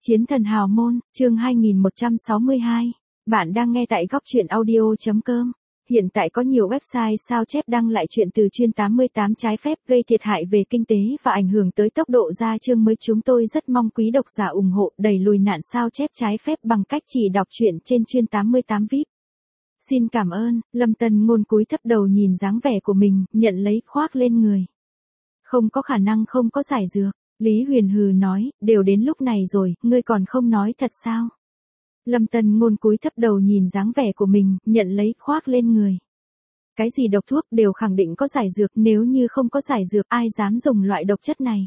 Chiến thần hào môn, chương 2162. Bạn đang nghe tại góc truyện audio.com. Hiện tại có nhiều website sao chép đăng lại chuyện từ chuyên 88 trái phép gây thiệt hại về kinh tế và ảnh hưởng tới tốc độ ra chương mới. Chúng tôi rất mong quý độc giả ủng hộ đẩy lùi nạn sao chép trái phép bằng cách chỉ đọc truyện trên chuyên 88 VIP. Xin cảm ơn. Lâm Tân Ngôn cúi thấp đầu nhìn dáng vẻ của mình, nhận lấy khoác lên người. Không có khả năng không có giải dược. Lý Huyền hừ nói, đều đến lúc này rồi, ngươi còn không nói thật sao? Lâm Tân Ngôn cúi thấp đầu nhìn dáng vẻ của mình, nhận lấy khoác lên người. Cái gì độc thuốc đều khẳng định có giải dược, nếu như không có giải dược ai dám dùng loại độc chất này.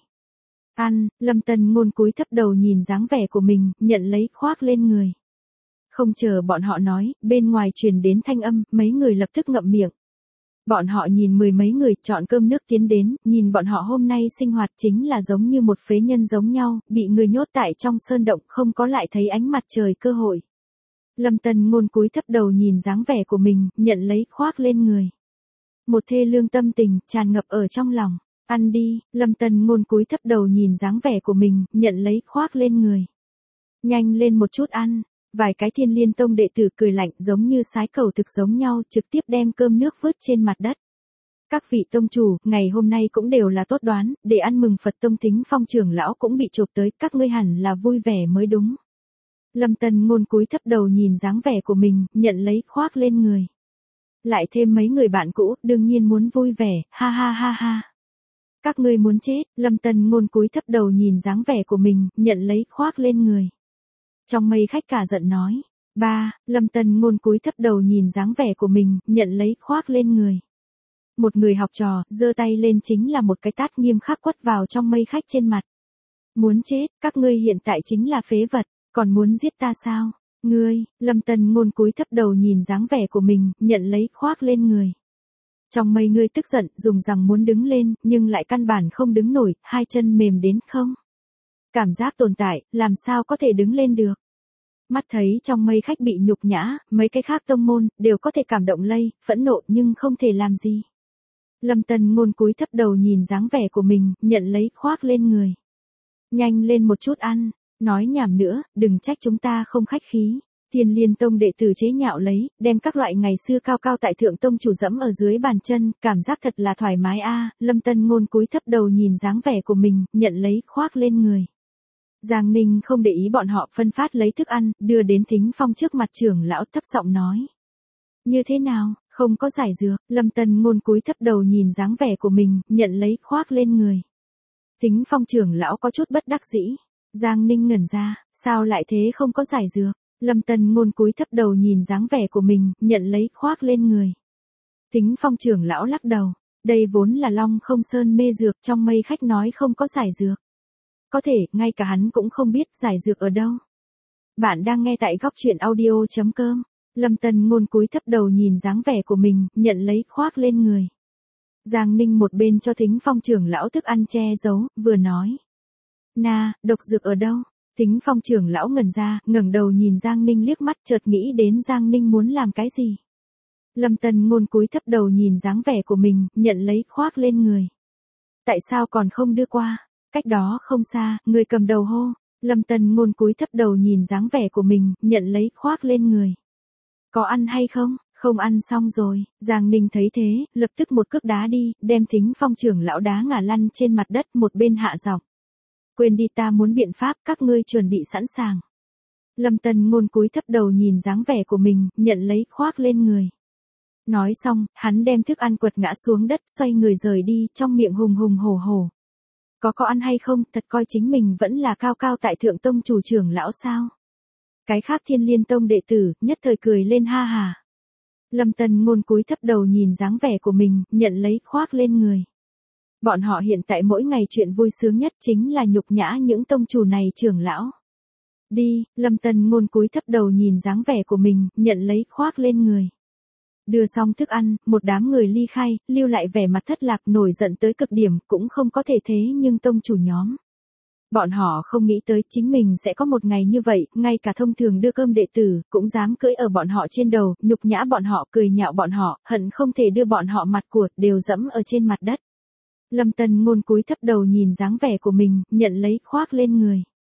Ăn, Lâm Tân Ngôn cúi thấp đầu nhìn dáng vẻ của mình, nhận lấy khoác lên người. Không chờ bọn họ nói, bên ngoài truyền đến thanh âm, mấy người lập tức ngậm miệng. Bọn họ nhìn mười mấy người chọn cơm nước tiến đến, nhìn bọn họ hôm nay sinh hoạt chính là giống như một phế nhân giống nhau, bị người nhốt tại trong sơn động không có lại thấy ánh mặt trời cơ hội. Lâm Tân Ngôn cúi thấp đầu nhìn dáng vẻ của mình, nhận lấy khoác lên người. Một thê lương tâm tình tràn ngập ở trong lòng. Ăn đi, Lâm Tân Ngôn cúi thấp đầu nhìn dáng vẻ của mình, nhận lấy khoác lên người. Nhanh lên một chút ăn. Vài cái Thiên Liên Tông đệ tử cười lạnh giống như sái cầu thực giống nhau trực tiếp đem cơm nước vứt trên mặt đất. Các vị tông chủ, ngày hôm nay cũng đều là tốt đoán, để ăn mừng Phật tông Thính Phong trưởng lão cũng bị chộp tới, các ngươi hẳn là vui vẻ mới đúng. Lâm Tân Ngôn cúi thấp đầu nhìn dáng vẻ của mình, nhận lấy khoác lên người. Lại thêm mấy người bạn cũ, đương nhiên muốn vui vẻ, ha ha ha ha. Các ngươi muốn chết, Lâm Tân Ngôn cúi thấp đầu nhìn dáng vẻ của mình, nhận lấy khoác lên người. Trong mây khách cả giận nói. Lâm Tân Ngôn cúi thấp đầu nhìn dáng vẻ của mình, nhận lấy khoác lên người. Một người học trò, giơ tay lên chính là một cái tát nghiêm khắc quất vào trong mây khách trên mặt. Muốn chết, các ngươi hiện tại chính là phế vật, còn muốn giết ta sao? Ngươi, Lâm Tân Ngôn cúi thấp đầu nhìn dáng vẻ của mình, nhận lấy khoác lên người. Trong mây ngươi tức giận, dùng rằng muốn đứng lên, nhưng lại căn bản không đứng nổi, hai chân mềm đến không. Cảm giác tồn tại, làm sao có thể đứng lên được. Mắt thấy trong mây khách bị nhục nhã, mấy cái khác tông môn, đều có thể cảm động lây, phẫn nộ nhưng không thể làm gì. Lâm Tân Ngôn cúi thấp đầu nhìn dáng vẻ của mình, nhận lấy khoác lên người. Nhanh lên một chút ăn, nói nhảm nữa, đừng trách chúng ta không khách khí. Thiên Liên Tông đệ tử chế nhạo lấy, đem các loại ngày xưa cao cao tại thượng tông chủ dẫm ở dưới bàn chân, cảm giác thật là thoải mái a. Lâm Tân Ngôn cúi thấp đầu nhìn dáng vẻ của mình, nhận lấy khoác lên người. Giang Ninh không để ý bọn họ phân phát lấy thức ăn, đưa đến Thính Phong trước mặt trưởng lão thấp giọng nói. Như thế nào, không có giải dược, Lâm Tân Ngôn cúi thấp đầu nhìn dáng vẻ của mình, nhận lấy khoác lên người. Thính Phong trưởng lão có chút bất đắc dĩ. Giang Ninh ngẩn ra, sao lại thế không có giải dược, Lâm Tân Ngôn cúi thấp đầu nhìn dáng vẻ của mình, nhận lấy khoác lên người. Thính Phong trưởng lão lắc đầu, đây vốn là Long Không Sơn mê dược, trong mây khách nói không có giải dược. Có thể, ngay cả hắn cũng không biết giải dược ở đâu. Bạn đang nghe tại góc truyện audio.com. Lâm Tân Ngôn cúi thấp đầu nhìn dáng vẻ của mình, nhận lấy khoác lên người. Giang Ninh một bên cho Thính Phong trưởng lão thức ăn che giấu, vừa nói. Độc dược ở đâu? Thính Phong trưởng lão ngẩn ra, ngẩng đầu nhìn Giang Ninh liếc mắt, chợt nghĩ đến Giang Ninh muốn làm cái gì. Lâm Tân Ngôn cúi thấp đầu nhìn dáng vẻ của mình, nhận lấy khoác lên người. Tại sao còn không đưa qua? Cách đó không xa, người cầm đầu hô. Lâm Tân Ngôn cúi thấp đầu nhìn dáng vẻ của mình, nhận lấy khoác lên người. Có ăn hay không? Không ăn xong rồi. Giang Ninh thấy thế, lập tức một cước đá đi, đem Thính Phong trưởng lão đá ngả lăn trên mặt đất, một bên hạ giọng. Quên đi, ta muốn biện pháp, các ngươi chuẩn bị sẵn sàng. Lâm Tân Ngôn cúi thấp đầu nhìn dáng vẻ của mình, nhận lấy khoác lên người. Nói xong, hắn đem thức ăn quật ngã xuống đất, xoay người rời đi, trong miệng hùng hùng hổ hổ. Có ăn hay không, thật coi chính mình vẫn là cao cao tại thượng tông chủ trưởng lão sao? Cái khác Thiên Liên Tông đệ tử, nhất thời cười lên ha hà. Lâm Tân Ngôn cúi thấp đầu nhìn dáng vẻ của mình, nhận lấy khoác lên người. Bọn họ hiện tại mỗi ngày chuyện vui sướng nhất chính là nhục nhã những tông chủ này trưởng lão. Đi, Lâm Tân Ngôn cúi thấp đầu nhìn dáng vẻ của mình, nhận lấy khoác lên người. Đưa xong thức ăn, một đám người ly khai, lưu lại vẻ mặt thất lạc nổi giận tới cực điểm, cũng không có thể thế nhưng tông chủ nhóm. Bọn họ không nghĩ tới chính mình sẽ có một ngày như vậy, ngay cả thông thường đưa cơm đệ tử, cũng dám cưỡi ở bọn họ trên đầu, nhục nhã bọn họ, cười nhạo bọn họ, hận không thể đưa bọn họ mặt cuột, đều dẫm ở trên mặt đất. Lâm Tân Ngôn cúi thấp đầu nhìn dáng vẻ của mình, nhận lấy khoác lên người.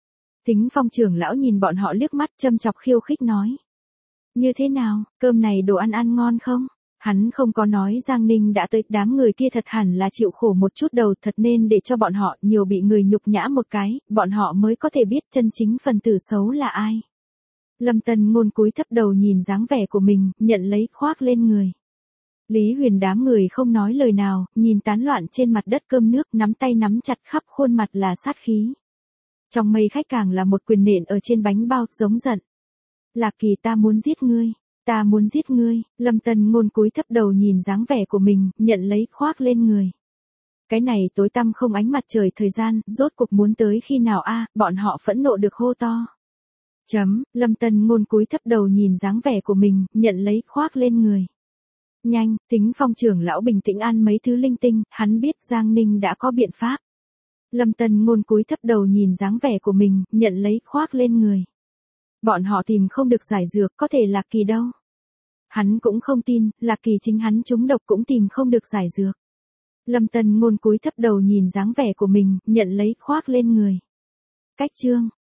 Tính Phong trưởng lão nhìn bọn họ liếc mắt châm chọc khiêu khích nói. Như thế nào, cơm này đồ ăn ăn ngon không? Hắn không có nói Giang Ninh đã tới, đám người kia thật hẳn là chịu khổ một chút đầu, thật nên để cho bọn họ nhiều bị người nhục nhã một cái, bọn họ mới có thể biết chân chính phần tử xấu là ai. Lâm Tân Ngôn cúi thấp đầu nhìn dáng vẻ của mình, nhận lấy khoác lên người. Lý Huyền đám người không nói lời nào, nhìn tán loạn trên mặt đất cơm nước, nắm tay nắm chặt khắp khuôn mặt là sát khí. Trong mây khách càng là một quyền nện ở trên bánh bao, giống giận. Lạc Kỳ, ta muốn giết ngươi, ta muốn giết ngươi. Lâm Tân Ngôn cúi thấp đầu nhìn dáng vẻ của mình, nhận lấy khoác lên người. Cái này tối tăm không ánh mặt trời thời gian, rốt cuộc muốn tới khi nào a? Bọn họ phẫn nộ được hô to. Lâm Tân Ngôn cúi thấp đầu nhìn dáng vẻ của mình, nhận lấy khoác lên người. Nhanh, Tính Phong trưởng lão bình tĩnh ăn mấy thứ linh tinh, hắn biết Giang Ninh đã có biện pháp. Lâm Tân Ngôn cúi thấp đầu nhìn dáng vẻ của mình, nhận lấy khoác lên người. Bọn họ tìm không được giải dược, có thể Lạc Kỳ đâu. Hắn cũng không tin, Lạc Kỳ chính hắn trúng độc cũng tìm không được giải dược. Lâm Tân Ngôn cúi thấp đầu nhìn dáng vẻ của mình, nhận lấy khoác lên người. Cách chương